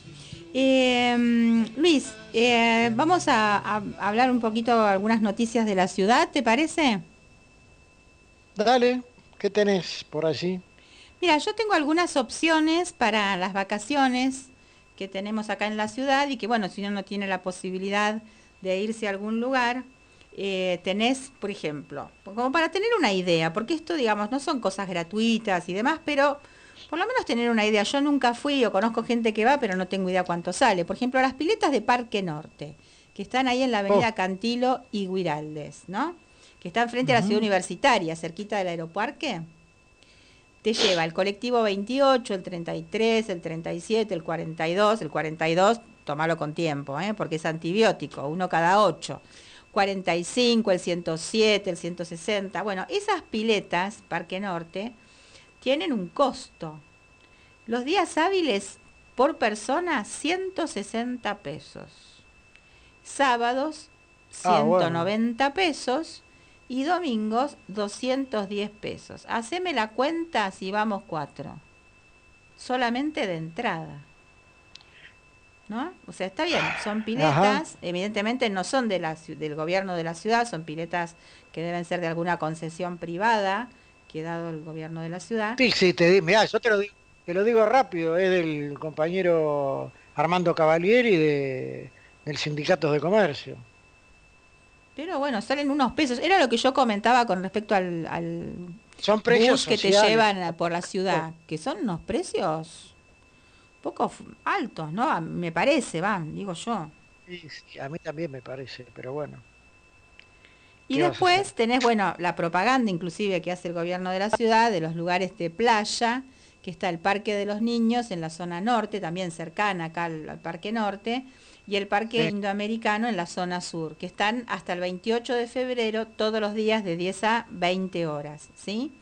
Luis, vamos a hablar un poquito algunas noticias de la ciudad, ¿te parece? Dale, ¿qué tenés por allí? Mira, yo tengo algunas opciones para las vacaciones que tenemos acá en la ciudad y que, bueno, si uno no tiene la posibilidad de irse a algún lugar, tenés, por ejemplo, como para tener una idea, porque esto, digamos, no son cosas gratuitas y demás, pero por lo menos tener una idea. Yo nunca fui o conozco gente que va, pero no tengo idea cuánto sale. Por ejemplo, las piletas de Parque Norte, que están ahí en la avenida Cantilo y Guiraldes, ¿no? Que están frente a la ciudad universitaria, cerquita del aeroparque. Te lleva el colectivo 28, el 33, el 37, el 42, tomalo con tiempo, porque es antibiótico, 1 cada 8. 45, el 107, el 160. Bueno, esas piletas, Parque Norte, tienen un costo. Los días hábiles por persona, 160 pesos. Sábados, 190 pesos. Y domingos, 210 pesos. Haceme la cuenta si vamos 4. Solamente de entrada. ¿No? O sea, está bien, son piletas, evidentemente no son del gobierno de la ciudad, son piletas que deben ser de alguna concesión privada que ha dado el gobierno de la ciudad. Sí, mirá, yo te lo digo rápido, es del compañero Armando Cavalieri del Sindicato de Comercio. Pero bueno, salen unos pesos. Era lo que yo comentaba con respecto al son precios bus que sociales. Te llevan por la ciudad, que son unos precios poco altos, ¿no? Me parece, digo yo. Sí, a mí también me parece, pero bueno. Y después tenés, bueno, la propaganda inclusive que hace el gobierno de la ciudad, de los lugares de playa, que está el Parque de los Niños en la zona norte, también cercana acá al Parque Norte, y el Parque Indoamericano en la zona sur, que están hasta el 28 de febrero todos los días de 10 a 20 horas, ¿sí?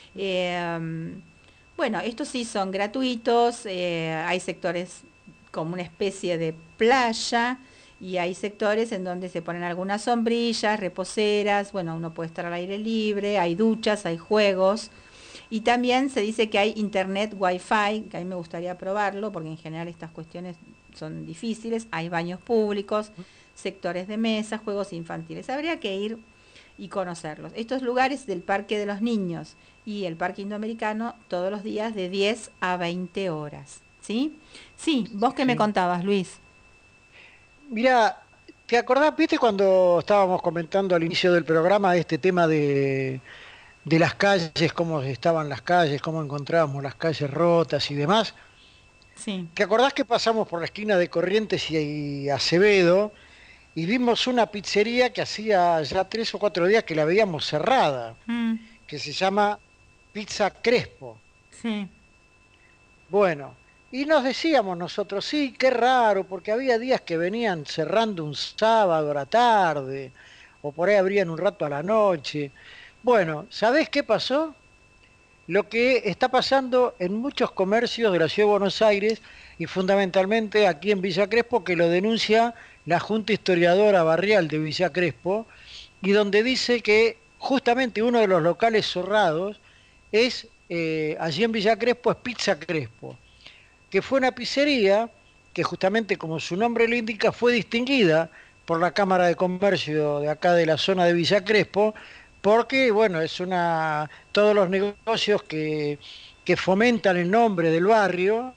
Bueno, estos sí son gratuitos, hay sectores como una especie de playa y hay sectores en donde se ponen algunas sombrillas, reposeras, bueno, uno puede estar al aire libre, hay duchas, hay juegos. Y también se dice que hay internet wifi, que a mí me gustaría probarlo, porque en general estas cuestiones son difíciles. Hay baños públicos, sectores de mesa, juegos infantiles. Habría que ir y conocerlos. Estos lugares del Parque de los Niños y el Parque Indoamericano todos los días de 10 a 20 horas. ¿Sí? Sí, vos que me contabas, Luis. Mira, ¿te acordás, viste, cuando estábamos comentando al inicio del programa este tema de las calles, cómo estaban las calles, cómo encontrábamos las calles rotas y demás? Sí. ¿Te acordás que pasamos por la esquina de Corrientes y Acevedo y vimos una pizzería que hacía ya 3 o 4 días que la veíamos cerrada, que se llama Pizza Crespo? Sí. Bueno, y nos decíamos nosotros, sí, qué raro, porque había días que venían cerrando un sábado a la tarde, o por ahí abrían un rato a la noche. Bueno, ¿sabés qué pasó? Lo que está pasando en muchos comercios de la Ciudad de Buenos Aires y fundamentalmente aquí en Villa Crespo, que lo denuncia la Junta Historiadora Barrial de Villa Crespo, y donde dice que justamente uno de los locales cerrados es, allí en Villa Crespo, es Pizza Crespo, que fue una pizzería que justamente, como su nombre lo indica, fue distinguida por la Cámara de Comercio de acá de la zona de Villa Crespo, porque, bueno, todos los negocios que fomentan el nombre del barrio,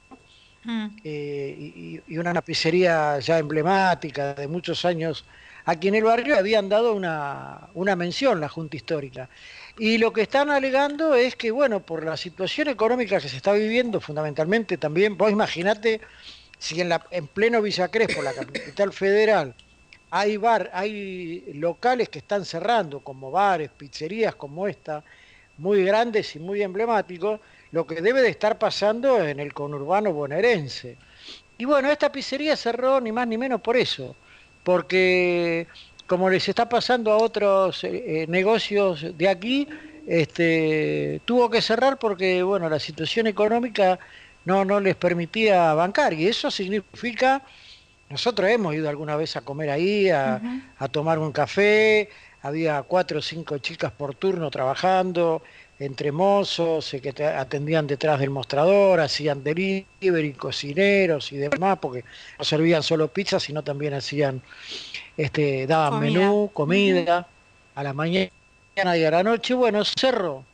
y una pizzería ya emblemática de muchos años aquí en el barrio, habían dado una mención la Junta Histórica. Y lo que están alegando es que, bueno, por la situación económica que se está viviendo, fundamentalmente también, vos imaginate, si en pleno Villa Crespo, la capital federal, hay locales que están cerrando, como bares, pizzerías como esta, muy grandes y muy emblemáticos, lo que debe de estar pasando en el conurbano bonaerense. Y bueno, esta pizzería cerró ni más ni menos por eso, porque como les está pasando a otros negocios de aquí, tuvo que cerrar porque, bueno, la situación económica no les permitía bancar, y eso significa... Nosotros hemos ido alguna vez a comer ahí, a tomar un café, había 4 o 5 chicas por turno trabajando, entre mozos que te atendían detrás del mostrador, hacían delivery, cocineros y demás, porque no servían solo pizza, sino también hacían, daban menú, comida, a la mañana y a la noche. Bueno, cerró.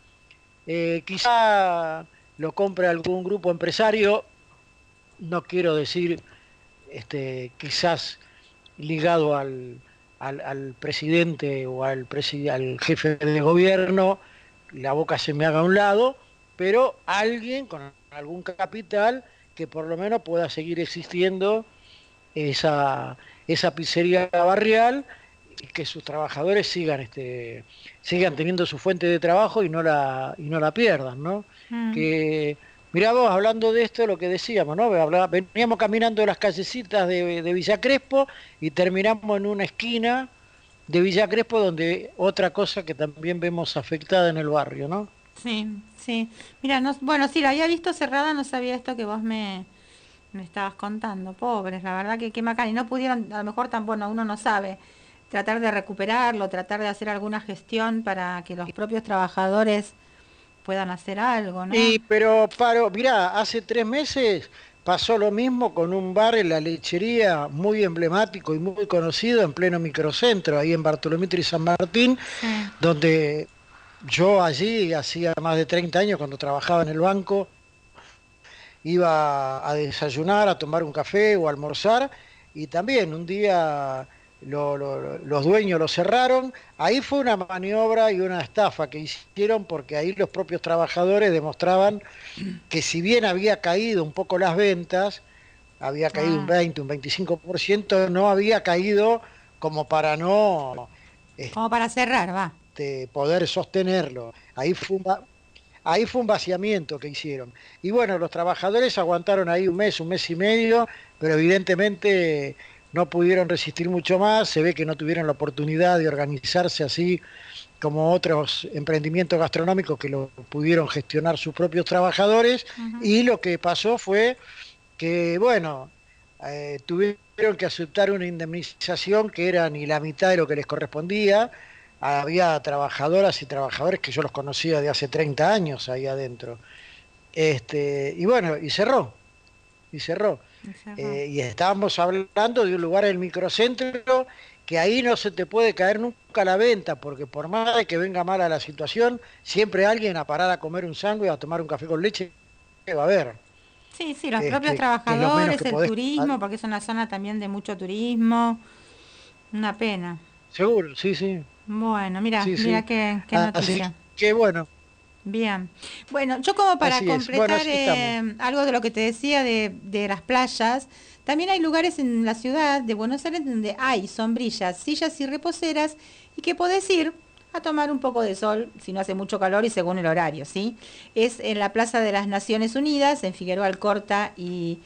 Quizá lo compre algún grupo empresario, no quiero decir... quizás ligado al presidente o al jefe de gobierno, la boca se me haga a un lado, pero alguien con algún capital que por lo menos pueda seguir existiendo esa pizzería barrial y que sus trabajadores sigan teniendo su fuente de trabajo y no la pierdan, ¿no? Que mirá vos, hablando de esto, lo que decíamos, ¿no? Veníamos caminando las callecitas de Villa Crespo y terminamos en una esquina de Villa Crespo, donde otra cosa que también vemos afectada en el barrio, ¿no? Sí, sí. Mira, no, bueno, sí, la había visto cerrada, no sabía esto que vos me estabas contando. Pobres, la verdad que qué macana. Y no pudieron, a lo mejor tan bueno, uno no sabe, tratar de recuperarlo, tratar de hacer alguna gestión para que los propios trabajadores puedan hacer algo, ¿no? Y mirá, hace 3 meses pasó lo mismo con un bar en La Lechería muy emblemático y muy conocido en pleno microcentro, ahí en Bartolomé y San Martín, donde yo allí hacía más de 30 años, cuando trabajaba en el banco, iba a desayunar, a tomar un café o a almorzar, y también un día los dueños lo cerraron. Ahí fue una maniobra y una estafa que hicieron, porque ahí los propios trabajadores demostraban que si bien había caído un poco las ventas, había caído un 20, un 25%, no había caído como para no... como para cerrar, va. Poder sostenerlo. Ahí fue un vaciamiento que hicieron. Y bueno, los trabajadores aguantaron ahí un mes y medio, pero evidentemente no pudieron resistir mucho más. Se ve que no tuvieron la oportunidad de organizarse así como otros emprendimientos gastronómicos que lo pudieron gestionar sus propios trabajadores. Y lo que pasó fue que, bueno, tuvieron que aceptar una indemnización que era ni la mitad de lo que les correspondía. Había trabajadoras y trabajadores que yo los conocía de hace 30 años ahí adentro. Y bueno, y cerró. Y estábamos hablando de un lugar en el microcentro que ahí no se te puede caer nunca la venta, porque por más de que venga mala la situación, siempre alguien a parar a comer un sándwich, a tomar un café con leche, va a haber. Sí, los propios trabajadores, el turismo, porque es una zona también de mucho turismo. Una pena. Seguro, sí. Bueno, mira qué noticia. Así que bueno. Bien. Bueno, yo como para completar algo de lo que te decía de las playas, también hay lugares en la ciudad de Buenos Aires donde hay sombrillas, sillas y reposeras y que podés ir a tomar un poco de sol si no hace mucho calor y según el horario, ¿sí? Es en la Plaza de las Naciones Unidas, en Figueroa Alcorta y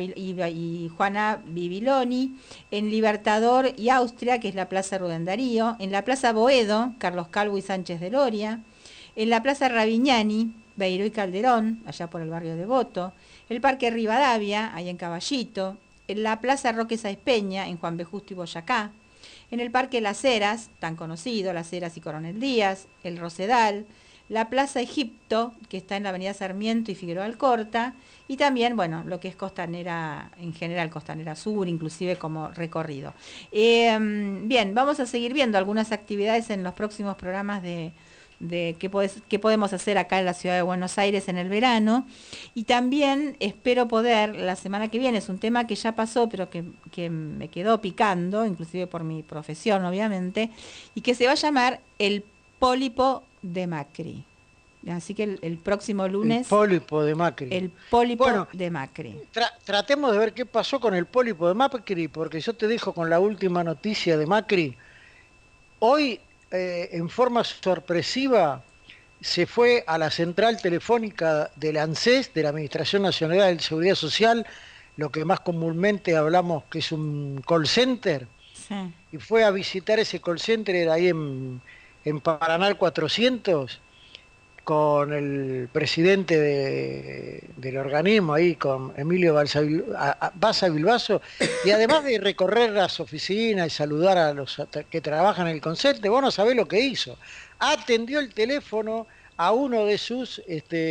Juana Bibiloni, en Libertador y Austria, que es la Plaza Rubén Darío, en la Plaza Boedo, Carlos Calvo y Sánchez de Loria, en la Plaza Ravignani, Beiró y Calderón, allá por el barrio Devoto, el Parque Rivadavia, ahí en Caballito, en la Plaza Roque Sáenz Peña, en Juan B. Justo y Boyacá, en el Parque Las Heras, tan conocido, Las Heras y Coronel Díaz, el Rosedal, la Plaza Egipto, que está en la Avenida Sarmiento y Figueroa Alcorta, y también, bueno, lo que es Costanera, en general Costanera Sur, inclusive como recorrido. Bien, vamos a seguir viendo algunas actividades en los próximos programas de qué podemos hacer acá en la ciudad de Buenos Aires en el verano, y también espero poder, la semana que viene, es un tema que ya pasó, pero que me quedó picando, inclusive por mi profesión, obviamente, y que se va a llamar el pólipo de Macri. Así que el próximo lunes... El pólipo de Macri. El pólipo de Macri. Tratemos de ver qué pasó con el pólipo de Macri, porque yo te dejo con la última noticia de Macri. Hoy, en forma sorpresiva, se fue a la central telefónica del ANSES, de la Administración Nacional de Seguridad Social, lo que más comúnmente hablamos que es un call center, y fue a visitar ese call center ahí en Paraná 400, con el presidente del organismo ahí, con Emilio Baza Bilbaso, y además de recorrer las oficinas y saludar a los que trabajan en el call center, vos no sabés lo que hizo. Atendió el teléfono a uno de sus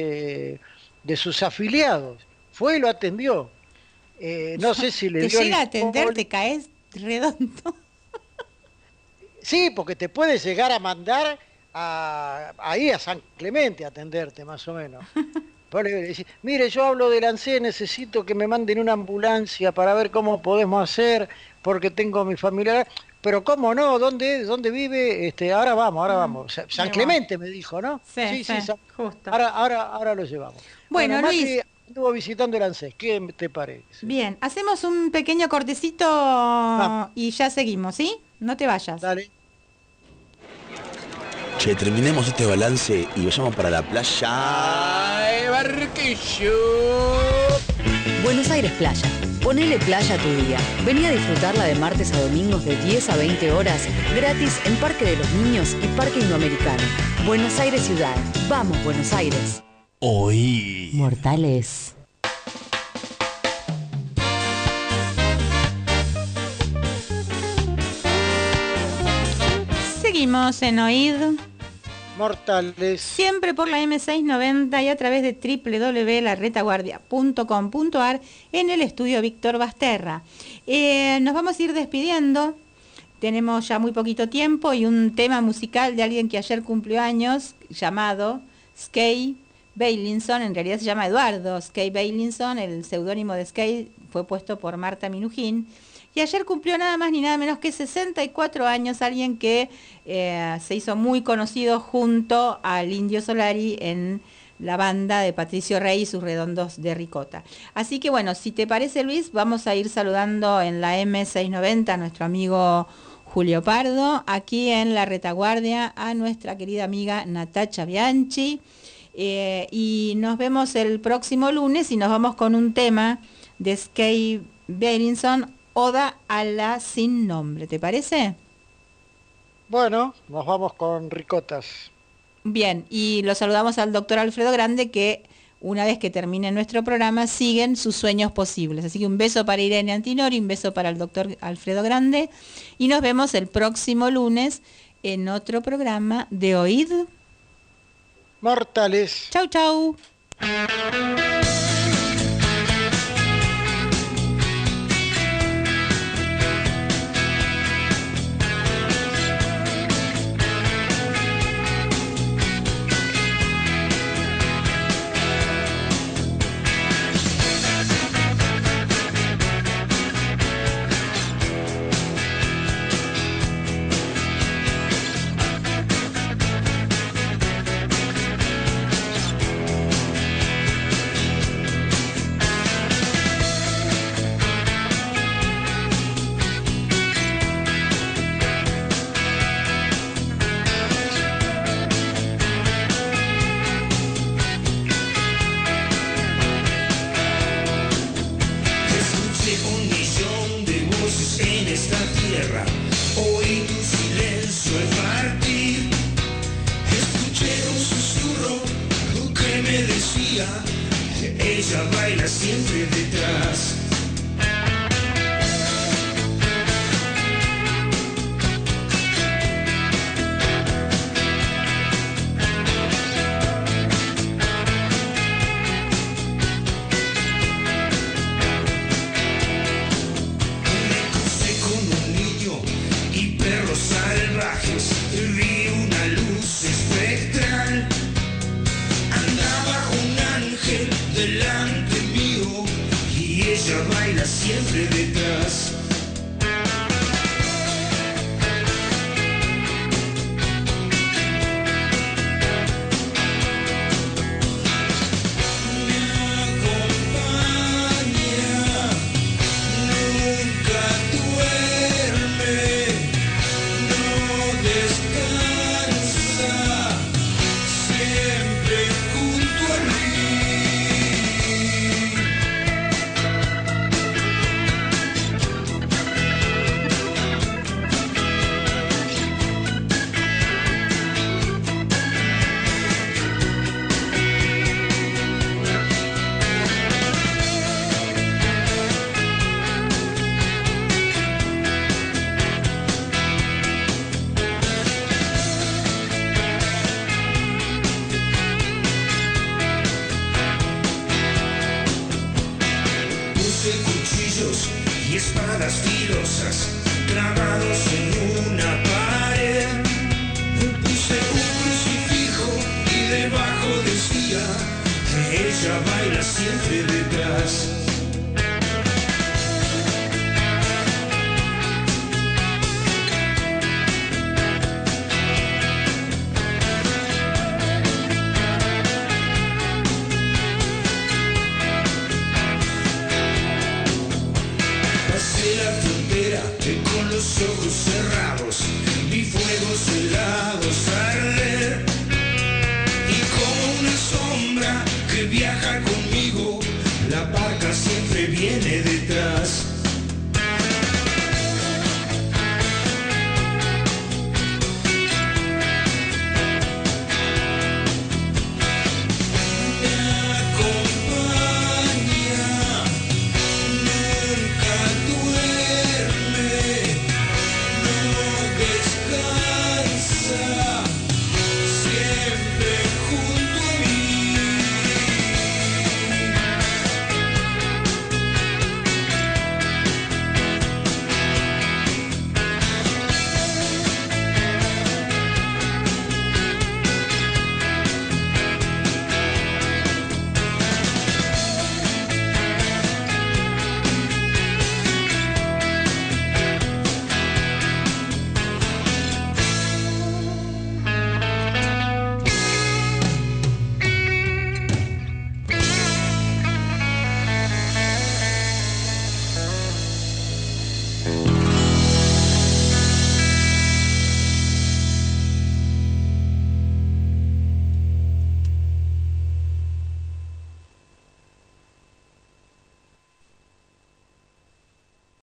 afiliados, fue y lo atendió. No sé si le dio... Te llega a atender, te caes redondo. Sí, porque te puede llegar a mandar ahí a San Clemente a atenderte, más o menos. Vos le decís, mire, yo hablo del ANSES, necesito que me manden una ambulancia para ver cómo podemos hacer, porque tengo a mi familiar. Pero cómo no, ¿dónde vive? Ahora vamos. San Clemente me dijo, ¿no? Sí, justo. Ahora lo llevamos. Bueno, Luis, estuvo visitando el ANSES, ¿qué te parece? Bien, hacemos un pequeño cortecito y ya seguimos, ¿sí? No te vayas. Dale. Che, terminemos este balance y vayamos para la playa. ¡Ay, Barquillo! Buenos Aires Playa. Ponele playa a tu día. Vení a disfrutarla de martes a domingos de 10 a 20 horas, gratis en Parque de los Niños y Parque Indoamericano. Buenos Aires Ciudad. Vamos, Buenos Aires. Oí. Mortales. Seguimos en Oíd. Mortales. Siempre por la M690 y a través de www.laretaguardia.com.ar en el estudio Víctor Basterra. Nos vamos a ir despidiendo. Tenemos ya muy poquito tiempo y un tema musical de alguien que ayer cumplió años, llamado Skay Bailinson. En realidad se llama Eduardo Skay Bailinson. El seudónimo de Skay fue puesto por Marta Minujín. Y ayer cumplió nada más ni nada menos que 64 años, alguien que se hizo muy conocido junto al Indio Solari en la banda de Patricio Rey y sus Redondos de Ricota. Así que bueno, si te parece, Luis, vamos a ir saludando en la M690 a nuestro amigo Julio Pardo, aquí en La Retaguardia a nuestra querida amiga Natacha Bianchi, y nos vemos el próximo lunes y nos vamos con un tema de Skay Bailinson, Oda a la sin nombre, ¿te parece? Bueno, nos vamos con ricotas. Bien, y lo saludamos al doctor Alfredo Grande, que una vez que termine nuestro programa siguen sus sueños posibles. Así que un beso para Irene Antinori, un beso para el doctor Alfredo Grande, y nos vemos el próximo lunes en otro programa de Oíd Mortales. Chau, chau. Ella baila siempre detrás. Me crucé con un niño y perros salvajes. Vi una luz espectral. Andaba un ángel delante mío y ella baila siempre detrás. Me acompaña, nunca duerme, no descansa, siempre junto a mí. Puse cuchillos y espadas filosas clavados en una pared. Puse un crucifijo y debajo decía que ella baila siempre detrás. Pasé la frontera con los ojos cerrados, vi fuegos helados arder.